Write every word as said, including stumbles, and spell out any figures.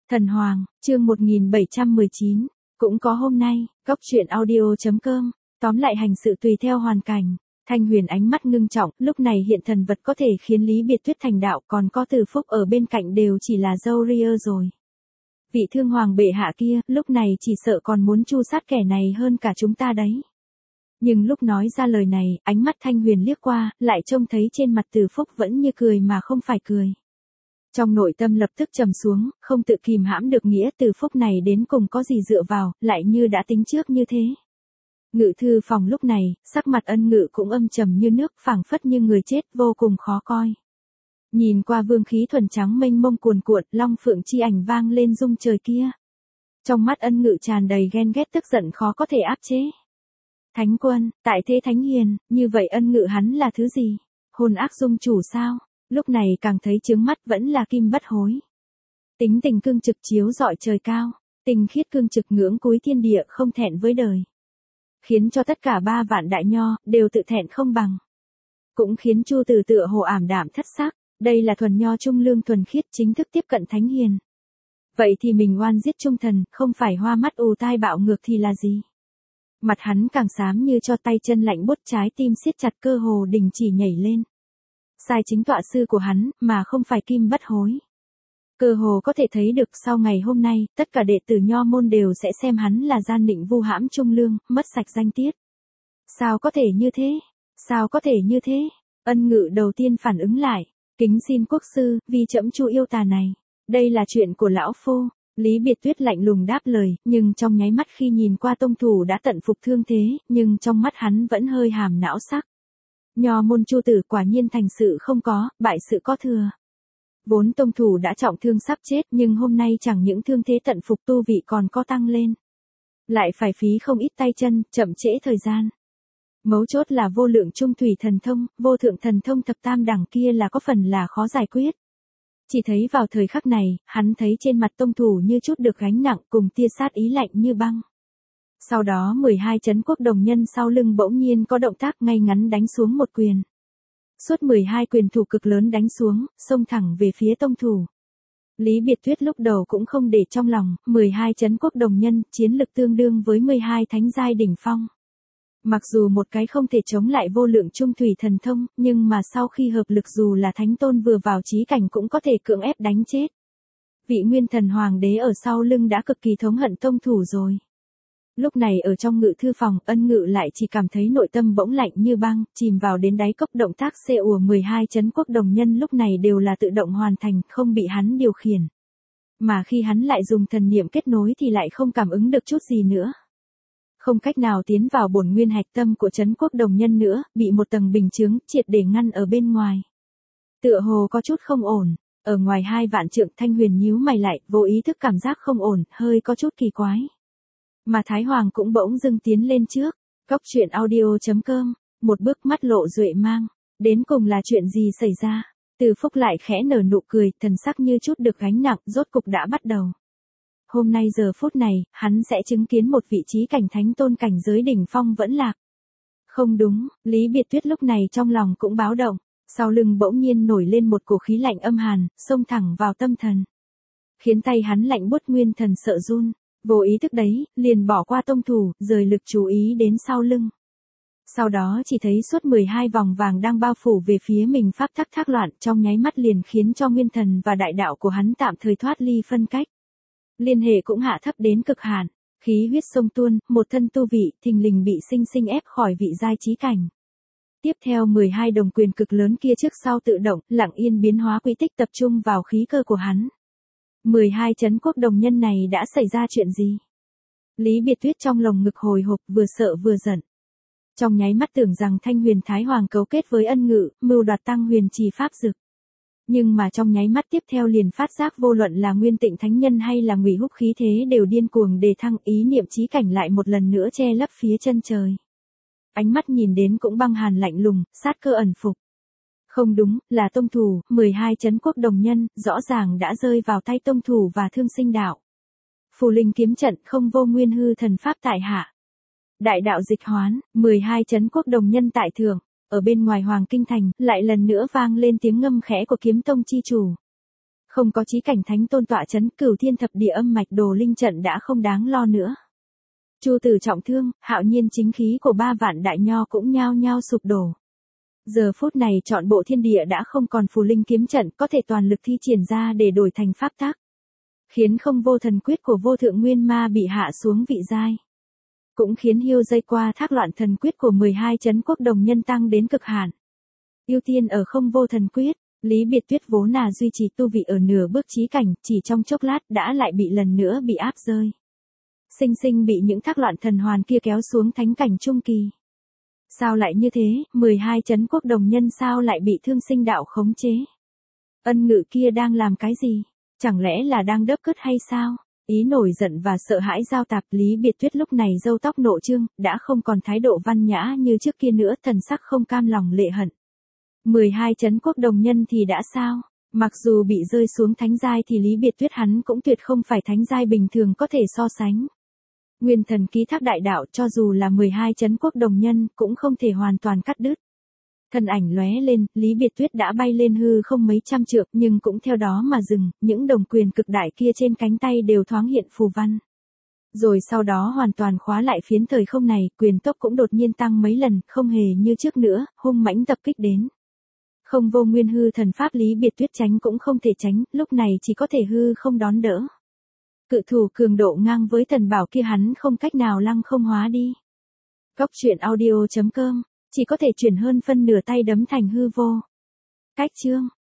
Thần Hoàng, chương một nghìn bảy trăm mười chín, cũng có hôm nay, góc truyện audio.com, tóm lại hành sự tùy theo hoàn cảnh. Thanh Huyền ánh mắt ngưng trọng, lúc này hiện thần vật có thể khiến Lý Biệt Tuyết thành đạo, còn có Từ Phúc ở bên cạnh đều chỉ là dâu ria rồi. Vị thương hoàng bệ hạ kia, lúc này chỉ sợ còn muốn tru sát kẻ này hơn cả chúng ta đấy. Nhưng lúc nói ra lời này, ánh mắt Thanh Huyền liếc qua, lại trông thấy trên mặt Từ Phúc vẫn như cười mà không phải cười. Trong nội tâm lập tức trầm xuống, không tự kìm hãm được nghĩa Từ Phúc này đến cùng có gì dựa vào, lại như đã tính trước như thế. Ngự thư phòng lúc này, sắc mặt Ân Ngự cũng âm trầm như nước, phảng phất như người chết, vô cùng khó coi. Nhìn qua vương khí thuần trắng mênh mông cuồn cuộn, long phượng chi ảnh vang lên rung trời kia. Trong mắt Ân Ngự tràn đầy ghen ghét tức giận khó có thể áp chế. Thánh quân, tại thế thánh hiền, như vậy Ân Ngự hắn là thứ gì? Hồn ác dung chủ sao? Lúc này càng thấy chướng mắt vẫn là kim bất hối. Tính tình cương trực chiếu rọi trời cao, tình khiết cương trực ngưỡng cúi thiên địa không thẹn với đời. Khiến cho tất cả ba vạn đại nho, đều tự thẹn không bằng. Cũng khiến Chu Từ tựa hồ ảm đạm thất sắc, đây là thuần nho trung lương thuần khiết chính thức tiếp cận thánh hiền. Vậy thì mình oan giết trung thần, không phải hoa mắt ù tai bạo ngược thì là gì? Mặt hắn càng xám như cho tay chân lạnh buốt, trái tim siết chặt cơ hồ đình chỉ nhảy lên. Sai chính tọa sư của hắn, mà không phải kim bất hối. Cơ hồ có thể thấy được sau ngày hôm nay, tất cả đệ tử nho môn đều sẽ xem hắn là gian nịnh vu hãm trung lương, mất sạch danh tiết. Sao có thể như thế? Sao có thể như thế? Ân Ngự đầu tiên phản ứng lại, kính xin quốc sư, vì trẫm Chu yêu tà này. Đây là chuyện của lão phu. Lý Biệt Tuyết lạnh lùng đáp lời, nhưng trong nháy mắt khi nhìn qua tông thủ đã tận phục thương thế, nhưng trong mắt hắn vẫn hơi hàm não sắc. Nho môn Chu tử quả nhiên thành sự không có, bại sự có thừa. Vốn tông thủ đã trọng thương sắp chết, nhưng hôm nay chẳng những thương thế tận phục tu vị còn có tăng lên. Lại phải phí không ít tay chân, chậm trễ thời gian. Mấu chốt là vô lượng trung thủy thần thông, vô thượng thần thông thập tam đẳng kia là có phần là khó giải quyết. Chỉ thấy vào thời khắc này, hắn thấy trên mặt tông thủ như chút được gánh nặng cùng tia sát ý lạnh như băng. Sau đó mười hai chấn quốc đồng nhân sau lưng bỗng nhiên có động tác ngay ngắn đánh xuống một quyền. Suốt mười hai quyền thủ cực lớn đánh xuống, xông thẳng về phía tông thủ. Lý Biệt Tuyết lúc đầu cũng không để trong lòng, mười hai chấn quốc đồng nhân, chiến lực tương đương với mười hai thánh giai đỉnh phong. Mặc dù một cái không thể chống lại vô lượng trung thủy thần thông, nhưng mà sau khi hợp lực dù là thánh tôn vừa vào chí cảnh cũng có thể cưỡng ép đánh chết. Vị nguyên thần hoàng đế ở sau lưng đã cực kỳ thống hận tông thủ rồi. Lúc này ở trong ngự thư phòng, Ân Ngự lại chỉ cảm thấy nội tâm bỗng lạnh như băng, chìm vào đến đáy cốc. Động tác xê ùa mười hai chấn quốc đồng nhân lúc này đều là tự động hoàn thành, không bị hắn điều khiển. Mà khi hắn lại dùng thần niệm kết nối thì lại không cảm ứng được chút gì nữa. Không cách nào tiến vào bổn nguyên hạch tâm của chấn quốc đồng nhân nữa, bị một tầng bình chướng triệt để ngăn ở bên ngoài. Tựa hồ có chút không ổn, ở ngoài hai vạn trượng. Thanh Huyền nhíu mày lại, vô ý thức cảm giác không ổn, hơi có chút kỳ quái. Mà Thái Hoàng cũng bỗng dưng tiến lên trước, góc truyện audio.com, một bước mắt lộ duệ mang, đến cùng là chuyện gì xảy ra? Từ Phúc lại khẽ nở nụ cười, thần sắc như chút được gánh nặng, rốt cục đã bắt đầu. Hôm nay giờ phút này, hắn sẽ chứng kiến một vị trí cảnh thánh tôn cảnh giới đỉnh phong vẫn lạc. Không đúng, Lý Biệt Tuyết lúc này trong lòng cũng báo động, sau lưng bỗng nhiên nổi lên một cổ khí lạnh âm hàn, xông thẳng vào tâm thần. Khiến tay hắn lạnh buốt, nguyên thần sợ run. Vô ý thức đấy, liền bỏ qua tông thủ, rời lực chú ý đến sau lưng. Sau đó chỉ thấy suốt mười hai vòng vàng đang bao phủ về phía mình pháp tắc thác loạn, trong nháy mắt liền khiến cho nguyên thần và đại đạo của hắn tạm thời thoát ly phân cách. Liên hệ cũng hạ thấp đến cực hạn, khí huyết sông tuôn, một thân tu vị, thình lình bị sinh sinh ép khỏi vị giai chí cảnh. Tiếp theo mười hai đồng quyền cực lớn kia trước sau tự động, lặng yên biến hóa quy tích tập trung vào khí cơ của hắn. mười hai chấn quốc đồng nhân này đã xảy ra chuyện gì? Lý Biệt Tuyết trong lồng ngực hồi hộp, vừa sợ vừa giận. Trong nháy mắt tưởng rằng Thanh Huyền Thái Hoàng cấu kết với Ân Ngự, mưu đoạt tăng huyền trì pháp dực. Nhưng mà trong nháy mắt tiếp theo liền phát giác vô luận là Nguyên Tịnh Thánh Nhân hay là Ngụy Húc khí thế đều điên cuồng đề thăng, ý niệm chí cảnh lại một lần nữa che lấp phía chân trời. Ánh mắt nhìn đến cũng băng hàn lạnh lùng, sát cơ ẩn phục. Không đúng, là tông thủ, mười hai chấn quốc đồng nhân, rõ ràng đã rơi vào tay tông thủ và thương sinh đạo. Phù linh kiếm trận không vô nguyên hư thần pháp tại hạ. Đại đạo dịch hoán, mười hai chấn quốc đồng nhân tại thượng, ở bên ngoài Hoàng Kinh Thành, lại lần nữa vang lên tiếng ngâm khẽ của kiếm tông chi chủ. Không có chí cảnh thánh tôn tọa chấn, Cửu Thiên thập địa âm mạch đồ linh trận đã không đáng lo nữa. Chu Tử trọng thương, hạo nhiên chính khí của ba vạn đại nho cũng nhao nhao sụp đổ. Giờ phút này trọn bộ thiên địa đã không còn phù linh kiếm trận có thể toàn lực thi triển ra để đổi thành pháp tắc. Khiến không vô thần quyết của vô thượng nguyên ma bị hạ xuống vị giai. Cũng khiến hiêu dây qua thác loạn thần quyết của mười hai chấn quốc đồng nhân tăng đến cực hạn. Ưu tiên ở không vô thần quyết, Lý Biệt Tuyết vốn là duy trì tu vị ở nửa bước chí cảnh, chỉ trong chốc lát đã lại bị lần nữa bị áp rơi. Sinh sinh bị những thác loạn thần hoàn kia kéo xuống thánh cảnh trung kỳ. Sao lại như thế, mười hai chấn quốc đồng nhân sao lại bị thương sinh đạo khống chế? Ân Ngự kia đang làm cái gì? Chẳng lẽ là đang đớp cất hay sao? Ý nổi giận và sợ hãi giao tạp, Lý Biệt Tuyết lúc này râu tóc nộ trương, đã không còn thái độ văn nhã như trước kia nữa, thần sắc không cam lòng lệ hận. mười hai chấn quốc đồng nhân thì đã sao? Mặc dù bị rơi xuống thánh giai thì Lý Biệt Tuyết hắn cũng tuyệt không phải thánh giai bình thường có thể so sánh. Nguyên thần ký thác đại đạo cho dù là mười hai chấn quốc đồng nhân cũng không thể hoàn toàn cắt đứt. Thân ảnh lóe lên, Lý Biệt Tuyết đã bay lên hư không mấy trăm trượng nhưng cũng theo đó mà dừng, những đồng quyền cực đại kia trên cánh tay đều thoáng hiện phù văn. Rồi sau đó hoàn toàn khóa lại phiến thời không này, quyền tốc cũng đột nhiên tăng mấy lần, không hề như trước nữa, hung mãnh tập kích đến. Không vô nguyên hư thần pháp Lý Biệt Tuyết tránh cũng không thể tránh, lúc này chỉ có thể hư không đón đỡ. Cự thủ cường độ ngang với thần bảo kia hắn không cách nào lăng không hóa đi. Góc truyện audio chấm com, chỉ có thể chuyển hơn phân nửa tay đấm thành hư vô. Cách chương